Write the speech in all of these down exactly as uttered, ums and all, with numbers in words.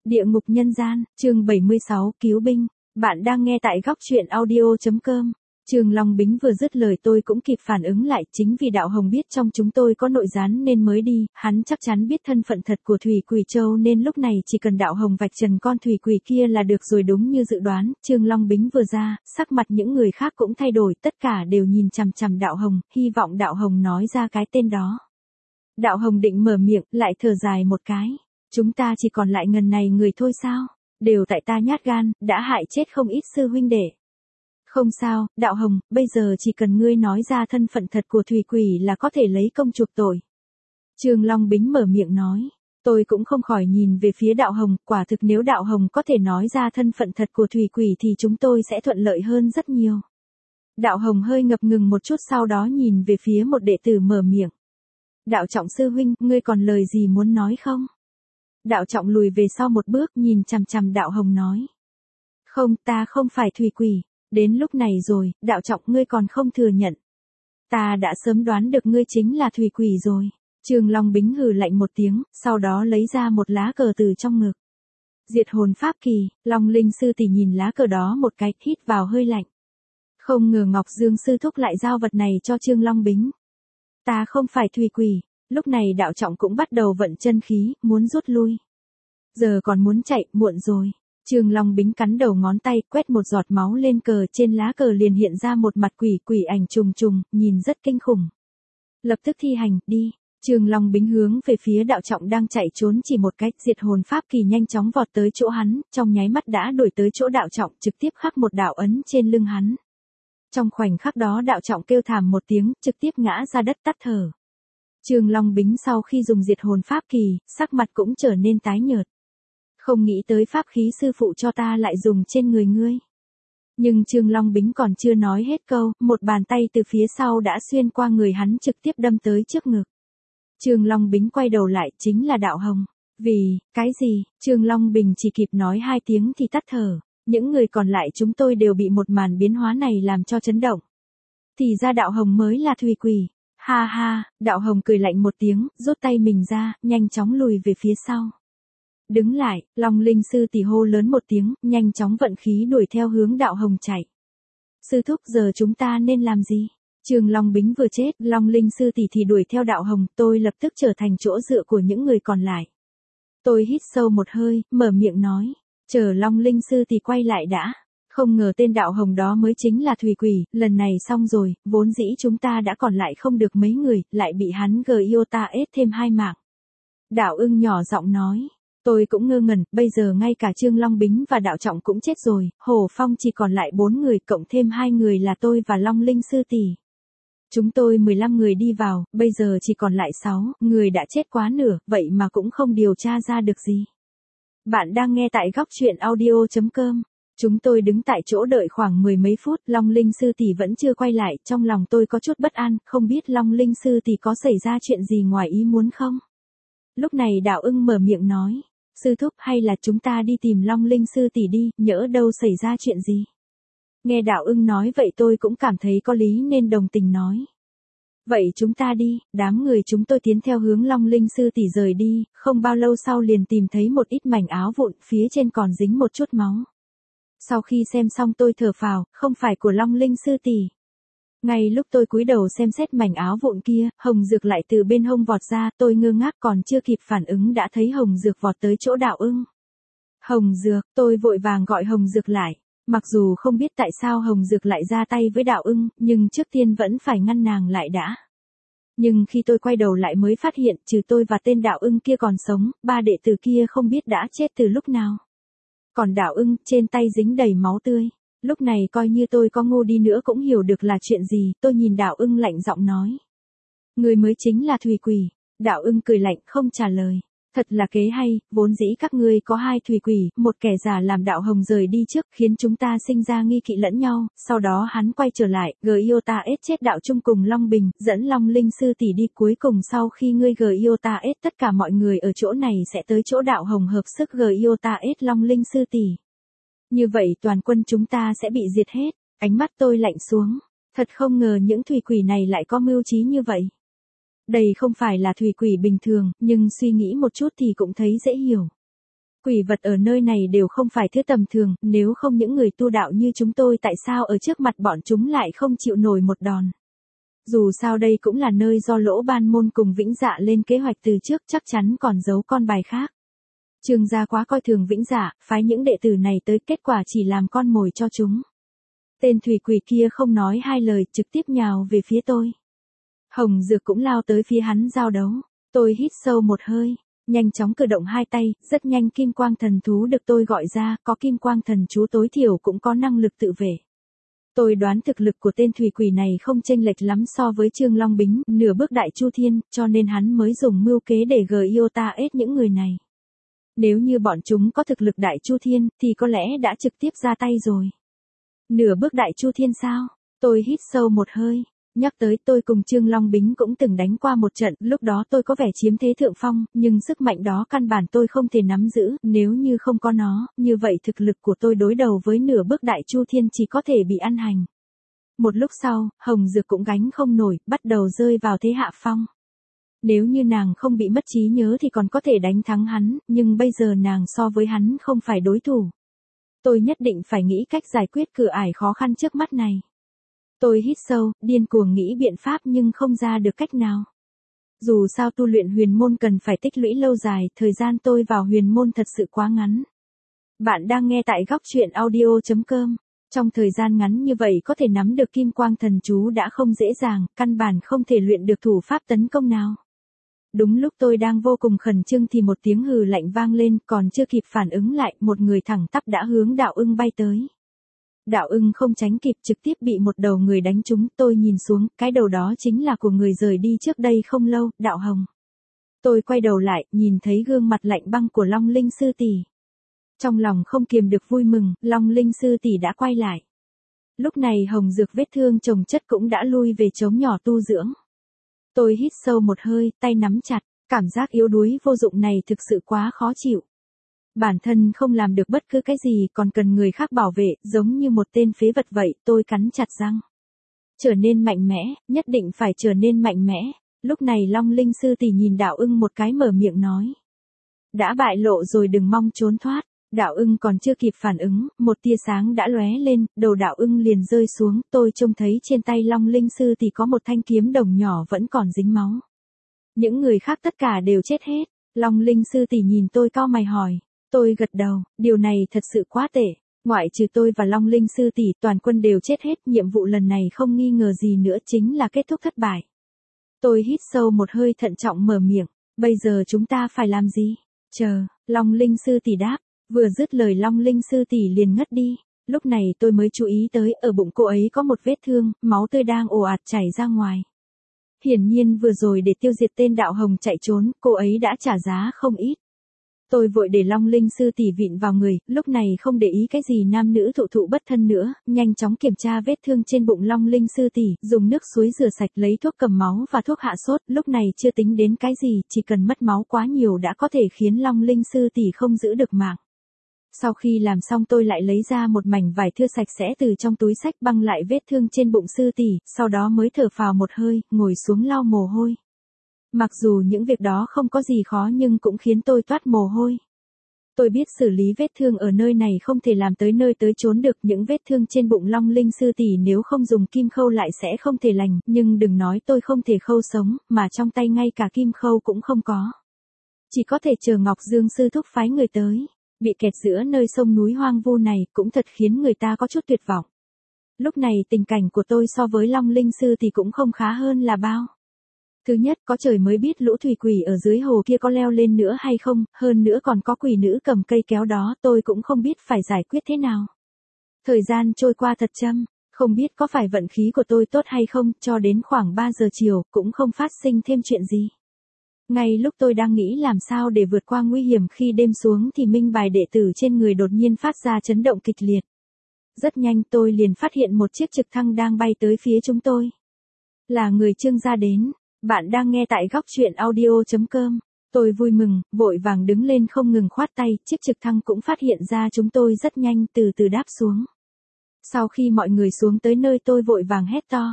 Địa ngục nhân gian, chương bảy mươi sáu, cứu binh. Bạn đang nghe tại góc truyện audio chấm com. Trường Long Bính vừa dứt lời tôi cũng kịp phản ứng lại, chính vì Đạo Hồng biết trong chúng tôi có nội gián nên mới đi, hắn chắc chắn biết thân phận thật của Thủy Quỷ Châu nên lúc này chỉ cần Đạo Hồng vạch trần con Thủy Quỷ kia là được rồi. Đúng như dự đoán, Trường Long Bính vừa ra, sắc mặt những người khác cũng thay đổi, tất cả đều nhìn chằm chằm Đạo Hồng, hy vọng Đạo Hồng nói ra cái tên đó. Đạo Hồng định mở miệng, lại thở dài một cái. Chúng ta chỉ còn lại ngần này người thôi sao? Đều tại ta nhát gan, đã hại chết không ít sư huynh đệ. Không sao, Đạo Hồng, bây giờ chỉ cần ngươi nói ra thân phận thật của Thủy Quỷ là có thể lấy công chuộc tội. Trường Long Bính mở miệng nói. Tôi cũng không khỏi nhìn về phía Đạo Hồng, quả thực nếu Đạo Hồng có thể nói ra thân phận thật của Thủy Quỷ thì chúng tôi sẽ thuận lợi hơn rất nhiều. Đạo Hồng hơi ngập ngừng một chút, sau đó nhìn về phía một đệ tử mở miệng. Đạo Trọng sư huynh, ngươi còn lời gì muốn nói không? Đạo Trọng lùi về sau một bước, nhìn chằm chằm Đạo Hồng nói. Không, ta không phải Thủy Quỷ. Đến lúc này rồi, Đạo Trọng ngươi còn không thừa nhận. Ta đã sớm đoán được ngươi chính là Thủy Quỷ rồi. Trường Long Bính hừ lạnh một tiếng, sau đó lấy ra một lá cờ từ trong ngực. Diệt hồn pháp kỳ. Long Linh sư tỷ nhìn lá cờ đó một cái, hít vào hơi lạnh. Không ngờ Ngọc Dương sư thúc lại giao vật này cho Trường Long Bính. Ta không phải Thủy Quỷ. Lúc này Đạo Trọng cũng bắt đầu vận chân khí, muốn rút lui. Giờ còn muốn chạy, muộn rồi. Trường Long Bính cắn đầu ngón tay, quét một giọt máu lên cờ, trên lá cờ liền hiện ra một mặt quỷ, quỷ ảnh trùng trùng, nhìn rất kinh khủng. Lập tức thi hành, đi. Trường Long Bính hướng về phía Đạo Trọng đang chạy trốn chỉ một cách, diệt hồn pháp kỳ nhanh chóng vọt tới chỗ hắn, trong nháy mắt đã đuổi tới chỗ Đạo Trọng, trực tiếp khắc một đạo ấn trên lưng hắn. Trong khoảnh khắc đó Đạo Trọng kêu thảm một tiếng, trực tiếp ngã ra đất tắt thở. Trường Long Bính sau khi dùng diệt hồn pháp kỳ, sắc mặt cũng trở nên tái nhợt. Không nghĩ tới pháp khí sư phụ cho ta lại dùng trên người ngươi. Nhưng Trường Long Bính còn chưa nói hết câu, một bàn tay từ phía sau đã xuyên qua người hắn trực tiếp đâm tới trước ngực. Trường Long Bính quay đầu lại, chính là Đạo Hồng. Vì, cái gì? Trường Long Bính chỉ kịp nói hai tiếng thì tắt thở. Những người còn lại chúng tôi đều bị một màn biến hóa này làm cho chấn động. Thì ra Đạo Hồng mới là Thủy Quỷ. Ha ha, Đạo Hồng cười lạnh một tiếng, rút tay mình ra, nhanh chóng lùi về phía sau. Đứng lại, Long Linh sư tỷ hô lớn một tiếng, nhanh chóng vận khí đuổi theo hướng Đạo Hồng chạy. Sư thúc, giờ chúng ta nên làm gì? Trường Long Bính vừa chết, Long Linh sư tỷ thì đuổi theo Đạo Hồng, tôi lập tức trở thành chỗ dựa của những người còn lại. Tôi hít sâu một hơi, mở miệng nói, chờ Long Linh sư tỷ quay lại đã. Không ngờ tên Đạo Hồng đó mới chính là Thủy Quỷ, lần này xong rồi, vốn dĩ chúng ta đã còn lại không được mấy người, lại bị hắn gờ yêu ta ết thêm hai mạng. Đạo Ưng nhỏ giọng nói, tôi cũng ngơ ngẩn, bây giờ ngay cả Trường Long Bính và Đạo Trọng cũng chết rồi, Hồ Phong chỉ còn lại bốn người, cộng thêm hai người là tôi và Long Linh sư tỷ. Chúng tôi mười lăm người đi vào, bây giờ chỉ còn lại sáu người đã chết quá nửa, vậy mà cũng không điều tra ra được gì. Bạn đang nghe tại góc truyện audio chấm com. Chúng tôi đứng tại chỗ đợi khoảng mười mấy phút, Long Linh sư tỷ vẫn chưa quay lại, trong lòng tôi có chút bất an, không biết Long Linh sư tỷ có xảy ra chuyện gì ngoài ý muốn không? Lúc này Đạo Ưng mở miệng nói, sư thúc, hay là chúng ta đi tìm Long Linh sư tỷ đi, nhỡ đâu xảy ra chuyện gì? Nghe Đạo Ưng nói vậy tôi cũng cảm thấy có lý nên đồng tình nói. Vậy chúng ta đi. Đám người chúng tôi tiến theo hướng Long Linh sư tỷ rời đi, không bao lâu sau liền tìm thấy một ít mảnh áo vụn, phía trên còn dính một chút máu. Sau khi xem xong tôi thở phào, không phải của Long Linh sư tỷ. Ngay lúc tôi cúi đầu xem xét mảnh áo vụn kia, Hồng Dược lại từ bên hông vọt ra, tôi ngơ ngác còn chưa kịp phản ứng đã thấy Hồng Dược vọt tới chỗ Đạo Ưng. Hồng Dược, tôi vội vàng gọi Hồng Dược lại. Mặc dù không biết tại sao Hồng Dược lại ra tay với Đạo Ưng, nhưng trước tiên vẫn phải ngăn nàng lại đã. Nhưng khi tôi quay đầu lại mới phát hiện, trừ tôi và tên Đạo Ưng kia còn sống, ba đệ tử kia không biết đã chết từ lúc nào. Còn Đạo Ưng, trên tay dính đầy máu tươi. Lúc này coi như tôi có ngu đi nữa cũng hiểu được là chuyện gì, tôi nhìn Đạo Ưng lạnh giọng nói. Người mới chính là Thủy Quỷ. Đạo Ưng cười lạnh, không trả lời. Thật là kế hay, vốn dĩ các ngươi có hai Thủy Quỷ, một kẻ giả làm Đạo Hồng rời đi trước, khiến chúng ta sinh ra nghi kỵ lẫn nhau, sau đó hắn quay trở lại, gờ yêu ta ết chết Đạo Trung cùng Long Bình, dẫn Long Linh sư tỷ đi, cuối cùng sau khi ngươi gờ yêu ta ết tất cả mọi người ở chỗ này sẽ tới chỗ Đạo Hồng hợp sức gờ yêu ta ết Long Linh sư tỷ. Như vậy toàn quân chúng ta sẽ bị diệt hết. Ánh mắt tôi lạnh xuống, thật không ngờ những Thủy Quỷ này lại có mưu trí như vậy. Đây không phải là Thủy Quỷ bình thường, nhưng suy nghĩ một chút thì cũng thấy dễ hiểu. Quỷ vật ở nơi này đều không phải thứ tầm thường, nếu không những người tu đạo như chúng tôi tại sao ở trước mặt bọn chúng lại không chịu nổi một đòn. Dù sao đây cũng là nơi do Lỗ Ban Môn cùng Vĩnh Dạ lên kế hoạch từ trước, chắc chắn còn giấu con bài khác. Trương gia quá coi thường Vĩnh Dạ, phái những đệ tử này tới, kết quả chỉ làm con mồi cho chúng. Tên thủy quỷ kia không nói hai lời, trực tiếp nhào về phía tôi. Hồng Dược cũng lao tới phía hắn giao đấu. Tôi hít sâu một hơi, nhanh chóng cử động hai tay, rất nhanh kim quang thần thú được tôi gọi ra, có kim quang thần chú tối thiểu cũng có năng lực tự vệ. Tôi đoán thực lực của tên thủy quỷ này không chênh lệch lắm so với Trương Long Bính, nửa bước đại chu thiên, cho nên hắn mới dùng mưu kế để giota ết những người này. Nếu như bọn chúng có thực lực đại chu thiên, thì có lẽ đã trực tiếp ra tay rồi. Nửa bước đại chu thiên sao? Tôi hít sâu một hơi. Nhắc tới tôi cùng Trương Long Bính cũng từng đánh qua một trận, lúc đó tôi có vẻ chiếm thế thượng phong, nhưng sức mạnh đó căn bản tôi không thể nắm giữ, nếu như không có nó, như vậy thực lực của tôi đối đầu với nửa bước đại chu thiên chỉ có thể bị ăn hành. Một lúc sau, Hồng Dược cũng gánh không nổi, bắt đầu rơi vào thế hạ phong. Nếu như nàng không bị mất trí nhớ thì còn có thể đánh thắng hắn, nhưng bây giờ nàng so với hắn không phải đối thủ. Tôi nhất định phải nghĩ cách giải quyết cửa ải khó khăn trước mắt này. Tôi hít sâu, điên cuồng nghĩ biện pháp nhưng không ra được cách nào. Dù sao tu luyện huyền môn cần phải tích lũy lâu dài, thời gian tôi vào huyền môn thật sự quá ngắn. Bạn đang nghe tại góc truyện audio chấm com. Trong thời gian ngắn như vậy có thể nắm được kim quang thần chú đã không dễ dàng, căn bản không thể luyện được thủ pháp tấn công nào. Đúng lúc tôi đang vô cùng khẩn trương thì một tiếng hừ lạnh vang lên, còn chưa kịp phản ứng lại, một người thẳng tắp đã hướng Đạo Ưng bay tới. Đạo Ưng không tránh kịp, trực tiếp bị một đầu người đánh trúng, tôi nhìn xuống, cái đầu đó chính là của người rời đi trước đây không lâu, Đạo Hồng. Tôi quay đầu lại, nhìn thấy gương mặt lạnh băng của Long Linh sư tỷ. Trong lòng không kiềm được vui mừng, Long Linh sư tỷ đã quay lại. Lúc này Hồng Dược vết thương chồng chất cũng đã lui về trống nhỏ tu dưỡng. Tôi hít sâu một hơi, tay nắm chặt, cảm giác yếu đuối vô dụng này thực sự quá khó chịu. Bản thân không làm được bất cứ cái gì còn cần người khác bảo vệ, giống như một tên phế vật vậy, tôi cắn chặt răng. Trở nên mạnh mẽ, nhất định phải trở nên mạnh mẽ. Lúc này Long Linh sư tỷ nhìn Đạo Ưng một cái mở miệng nói. Đã bại lộ rồi đừng mong trốn thoát. Đạo Ưng còn chưa kịp phản ứng, một tia sáng đã lóe lên, đầu Đạo Ưng liền rơi xuống, tôi trông thấy trên tay Long Linh sư tỷ có một thanh kiếm đồng nhỏ vẫn còn dính máu. Những người khác tất cả đều chết hết. Long Linh sư tỷ nhìn tôi cau mày hỏi. Tôi gật đầu, điều này thật sự quá tệ. Ngoại trừ tôi và Long Linh sư tỷ, toàn quân đều chết hết, nhiệm vụ lần này không nghi ngờ gì nữa chính là kết thúc thất bại. Tôi hít sâu một hơi thận trọng mở miệng, bây giờ chúng ta phải làm gì? Chờ, Long Linh sư tỷ đáp, vừa dứt lời Long Linh sư tỷ liền ngất đi. Lúc này tôi mới chú ý tới, ở bụng cô ấy có một vết thương, máu tươi đang ồ ạt chảy ra ngoài. Hiển nhiên vừa rồi để tiêu diệt tên Đạo Hồng chạy trốn, cô ấy đã trả giá không ít. Tôi vội để Long Linh sư tỷ vịn vào người, lúc này không để ý cái gì nam nữ thụ thụ bất thân nữa, nhanh chóng kiểm tra vết thương trên bụng Long Linh sư tỷ, dùng nước suối rửa sạch lấy thuốc cầm máu và thuốc hạ sốt, lúc này chưa tính đến cái gì, chỉ cần mất máu quá nhiều đã có thể khiến Long Linh sư tỷ không giữ được mạng. Sau khi làm xong tôi lại lấy ra một mảnh vải thưa sạch sẽ từ trong túi xách băng lại vết thương trên bụng sư tỷ, sau đó mới thở phào một hơi, ngồi xuống lau mồ hôi. Mặc dù những việc đó không có gì khó nhưng cũng khiến tôi toát mồ hôi. Tôi biết xử lý vết thương ở nơi này không thể làm tới nơi tới chốn được, những vết thương trên bụng Long Linh sư tỷ nếu không dùng kim khâu lại sẽ không thể lành, nhưng đừng nói tôi không thể khâu sống, mà trong tay ngay cả kim khâu cũng không có. Chỉ có thể chờ Ngọc Dương sư thúc phái người tới. Bị kẹt giữa nơi sông núi hoang vu này cũng thật khiến người ta có chút tuyệt vọng. Lúc này tình cảnh của tôi so với Long Linh sư thì cũng không khá hơn là bao. Thứ nhất, có trời mới biết lũ thủy quỷ ở dưới hồ kia có leo lên nữa hay không, hơn nữa còn có quỷ nữ cầm cây kéo đó, tôi cũng không biết phải giải quyết thế nào. Thời gian trôi qua thật chậm, không biết có phải vận khí của tôi tốt hay không, cho đến khoảng ba giờ chiều, cũng không phát sinh thêm chuyện gì. Ngay lúc tôi đang nghĩ làm sao để vượt qua nguy hiểm khi đêm xuống thì minh bài đệ tử trên người đột nhiên phát ra chấn động kịch liệt. Rất nhanh tôi liền phát hiện một chiếc trực thăng đang bay tới phía chúng tôi. Là người Trương gia đến. Bạn đang nghe tại góc truyện audio chấm com. Tôi vui mừng, vội vàng đứng lên không ngừng khoát tay, chiếc trực thăng cũng phát hiện ra chúng tôi rất nhanh từ từ đáp xuống. Sau khi mọi người xuống tới nơi tôi vội vàng hét to.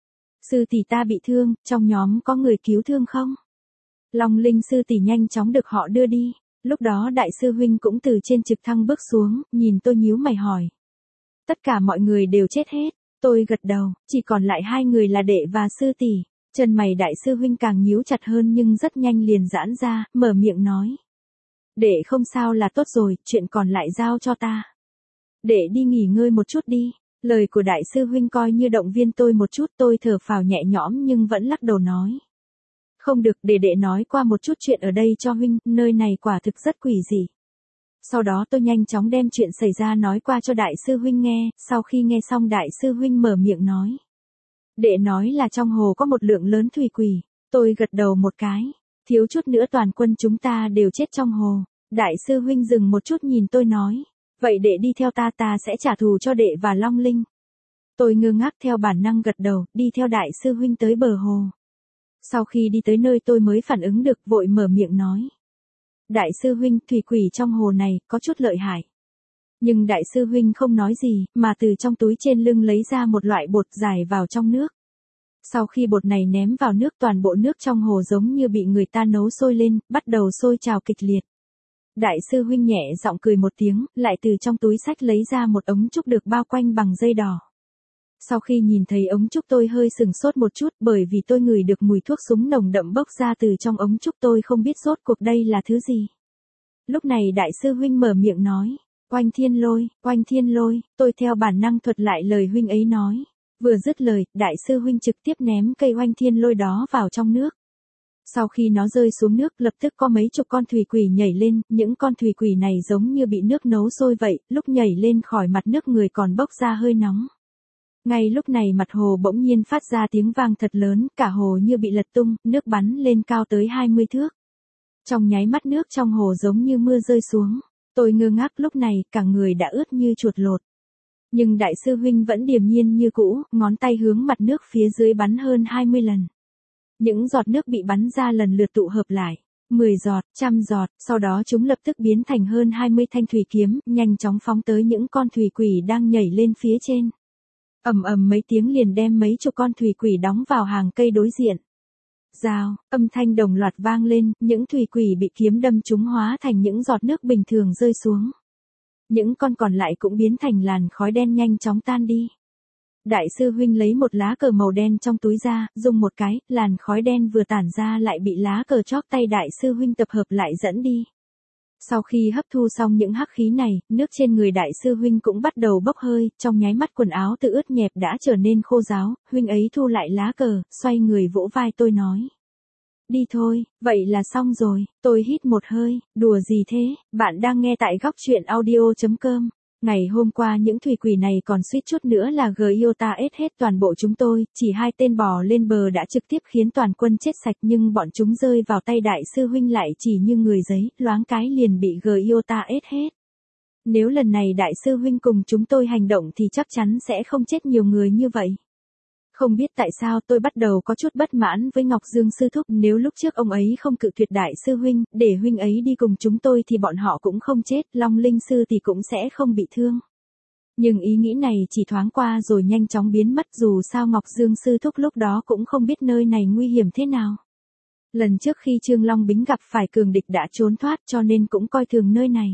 Sư tỷ ta bị thương, trong nhóm có người cứu thương không? Long Linh sư tỷ nhanh chóng được họ đưa đi. Lúc đó đại sư huynh cũng từ trên trực thăng bước xuống, nhìn tôi nhíu mày hỏi. Tất cả mọi người đều chết hết. Tôi gật đầu, chỉ còn lại hai người là đệ và sư tỷ. Chân mày đại sư huynh càng nhíu chặt hơn nhưng rất nhanh liền giãn ra, mở miệng nói. Đệ không sao là tốt rồi, chuyện còn lại giao cho ta. Đệ đi nghỉ ngơi một chút đi. Lời của đại sư huynh coi như động viên tôi một chút, tôi thở phào nhẹ nhõm nhưng vẫn lắc đầu nói. Không được, để đệ nói qua một chút chuyện ở đây cho huynh, nơi này quả thực rất quỷ dị. Sau đó tôi nhanh chóng đem chuyện xảy ra nói qua cho đại sư huynh nghe, sau khi nghe xong đại sư huynh mở miệng nói. Đệ nói là trong hồ có một lượng lớn thủy quỷ, tôi gật đầu một cái, thiếu chút nữa toàn quân chúng ta đều chết trong hồ. Đại sư huynh dừng một chút nhìn tôi nói, vậy đệ đi theo ta, ta sẽ trả thù cho đệ và Long Linh. Tôi ngơ ngác theo bản năng gật đầu, đi theo đại sư huynh tới bờ hồ. Sau khi đi tới nơi tôi mới phản ứng được, vội mở miệng nói. Đại sư huynh, thủy quỷ trong hồ này, có chút lợi hại. Nhưng đại sư huynh không nói gì, mà từ trong túi trên lưng lấy ra một loại bột dài vào trong nước. Sau khi bột này ném vào nước, toàn bộ nước trong hồ giống như bị người ta nấu sôi lên, bắt đầu sôi trào kịch liệt. Đại sư huynh nhẹ giọng cười một tiếng, lại từ trong túi xách lấy ra một ống trúc được bao quanh bằng dây đỏ. Sau khi nhìn thấy ống trúc tôi hơi sừng sốt một chút, bởi vì tôi ngửi được mùi thuốc súng nồng đậm bốc ra từ trong ống trúc, tôi không biết rốt cuộc đây là thứ gì. Lúc này đại sư huynh mở miệng nói, oanh thiên lôi, oanh thiên lôi, tôi theo bản năng thuật lại lời huynh ấy nói. Vừa dứt lời, đại sư huynh trực tiếp ném cây oanh thiên lôi đó vào trong nước. Sau khi nó rơi xuống nước, lập tức có mấy chục con thủy quỷ nhảy lên, những con thủy quỷ này giống như bị nước nấu sôi vậy, lúc nhảy lên khỏi mặt nước người còn bốc ra hơi nóng. Ngay lúc này mặt hồ bỗng nhiên phát ra tiếng vang thật lớn, cả hồ như bị lật tung, nước bắn lên cao tới hai mươi thước. Trong nháy mắt nước trong hồ giống như mưa rơi xuống, tôi ngơ ngác lúc này, cả người đã ướt như chuột lột. Nhưng đại sư huynh vẫn điềm nhiên như cũ, ngón tay hướng mặt nước phía dưới bắn hơn hai mươi lần. Những giọt nước bị bắn ra lần lượt tụ hợp lại, mười giọt, trăm giọt, sau đó chúng lập tức biến thành hơn hai mươi thanh thủy kiếm, nhanh chóng phóng tới những con thủy quỷ đang nhảy lên phía trên. Ầm ầm mấy tiếng liền đem mấy chục con thủy quỷ đóng vào hàng cây đối diện. Rào, âm thanh đồng loạt vang lên, những thủy quỷ bị kiếm đâm chúng hóa thành những giọt nước bình thường rơi xuống. Những con còn lại cũng biến thành làn khói đen nhanh chóng tan đi. Đại sư huynh lấy một lá cờ màu đen trong túi ra, dùng một cái, làn khói đen vừa tản ra lại bị lá cờ chóp tay đại sư huynh tập hợp lại dẫn đi. Sau khi hấp thu xong những hắc khí này, nước trên người đại sư huynh cũng bắt đầu bốc hơi, trong nháy mắt quần áo từ ướt nhẹp đã trở nên khô ráo, huynh ấy thu lại lá cờ, xoay người vỗ vai tôi nói. Đi thôi, vậy là xong rồi, tôi hít một hơi, đùa gì thế, bạn đang nghe tại góc truyện audio chấm com. Ngày hôm qua những thủy quỷ này còn suýt chút nữa là Giota ết hết toàn bộ chúng tôi, chỉ hai tên bò lên bờ đã trực tiếp khiến toàn quân chết sạch nhưng bọn chúng rơi vào tay đại sư huynh lại chỉ như người giấy, loáng cái liền bị Giota ết hết. Nếu lần này đại sư huynh cùng chúng tôi hành động thì chắc chắn sẽ không chết nhiều người như vậy. Không biết tại sao tôi bắt đầu có chút bất mãn với Ngọc Dương sư thúc, nếu lúc trước ông ấy không cự tuyệt đại sư huynh, để huynh ấy đi cùng chúng tôi thì bọn họ cũng không chết, Long Linh sư thì cũng sẽ không bị thương. Nhưng ý nghĩ này chỉ thoáng qua rồi nhanh chóng biến mất, dù sao Ngọc Dương sư thúc lúc đó cũng không biết nơi này nguy hiểm thế nào. Lần trước khi Trương Long Bính gặp phải cường địch đã trốn thoát cho nên cũng coi thường nơi này.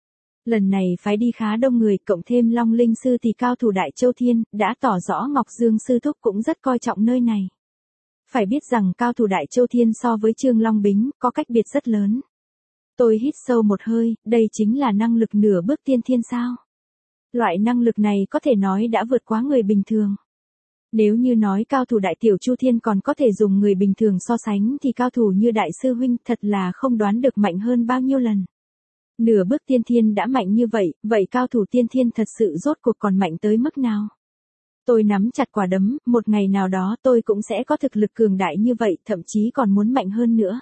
Lần này phái đi khá đông người, cộng thêm Long Linh sư thì cao thủ Đại Châu Thiên, đã tỏ rõ Ngọc Dương sư thúc cũng rất coi trọng nơi này. Phải biết rằng cao thủ Đại Châu Thiên so với Trương Long Bính, có cách biệt rất lớn. Tôi hít sâu một hơi, đây chính là năng lực nửa bước tiên thiên sao? Loại năng lực này có thể nói đã vượt quá người bình thường. Nếu như nói cao thủ Đại Tiểu Chu Thiên còn có thể dùng người bình thường so sánh thì cao thủ như Đại sư huynh thật là không đoán được mạnh hơn bao nhiêu lần. Nửa bước tiên thiên đã mạnh như vậy, vậy cao thủ tiên thiên thật sự rốt cuộc còn mạnh tới mức nào? Tôi nắm chặt quả đấm, một ngày nào đó tôi cũng sẽ có thực lực cường đại như vậy, thậm chí còn muốn mạnh hơn nữa.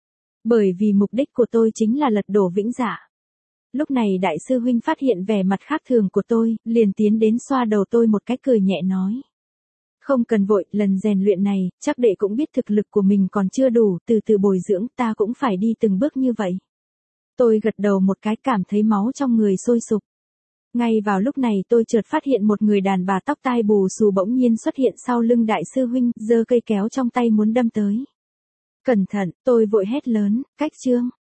Bởi vì mục đích của tôi chính là lật đổ Vĩnh Dạ. Lúc này đại sư huynh phát hiện vẻ mặt khác thường của tôi, liền tiến đến xoa đầu tôi một cái cười nhẹ nói. Không cần vội, lần rèn luyện này, chắc đệ cũng biết thực lực của mình còn chưa đủ, từ từ bồi dưỡng, ta cũng phải đi từng bước như vậy. Tôi gật đầu một cái, cảm thấy máu trong người sôi sục. Ngay vào lúc này tôi chợt phát hiện một người đàn bà tóc tai bù xù bỗng nhiên xuất hiện sau lưng đại sư huynh, giơ cây kéo trong tay muốn đâm tới. Cẩn thận, tôi vội hét lớn, cách Trương.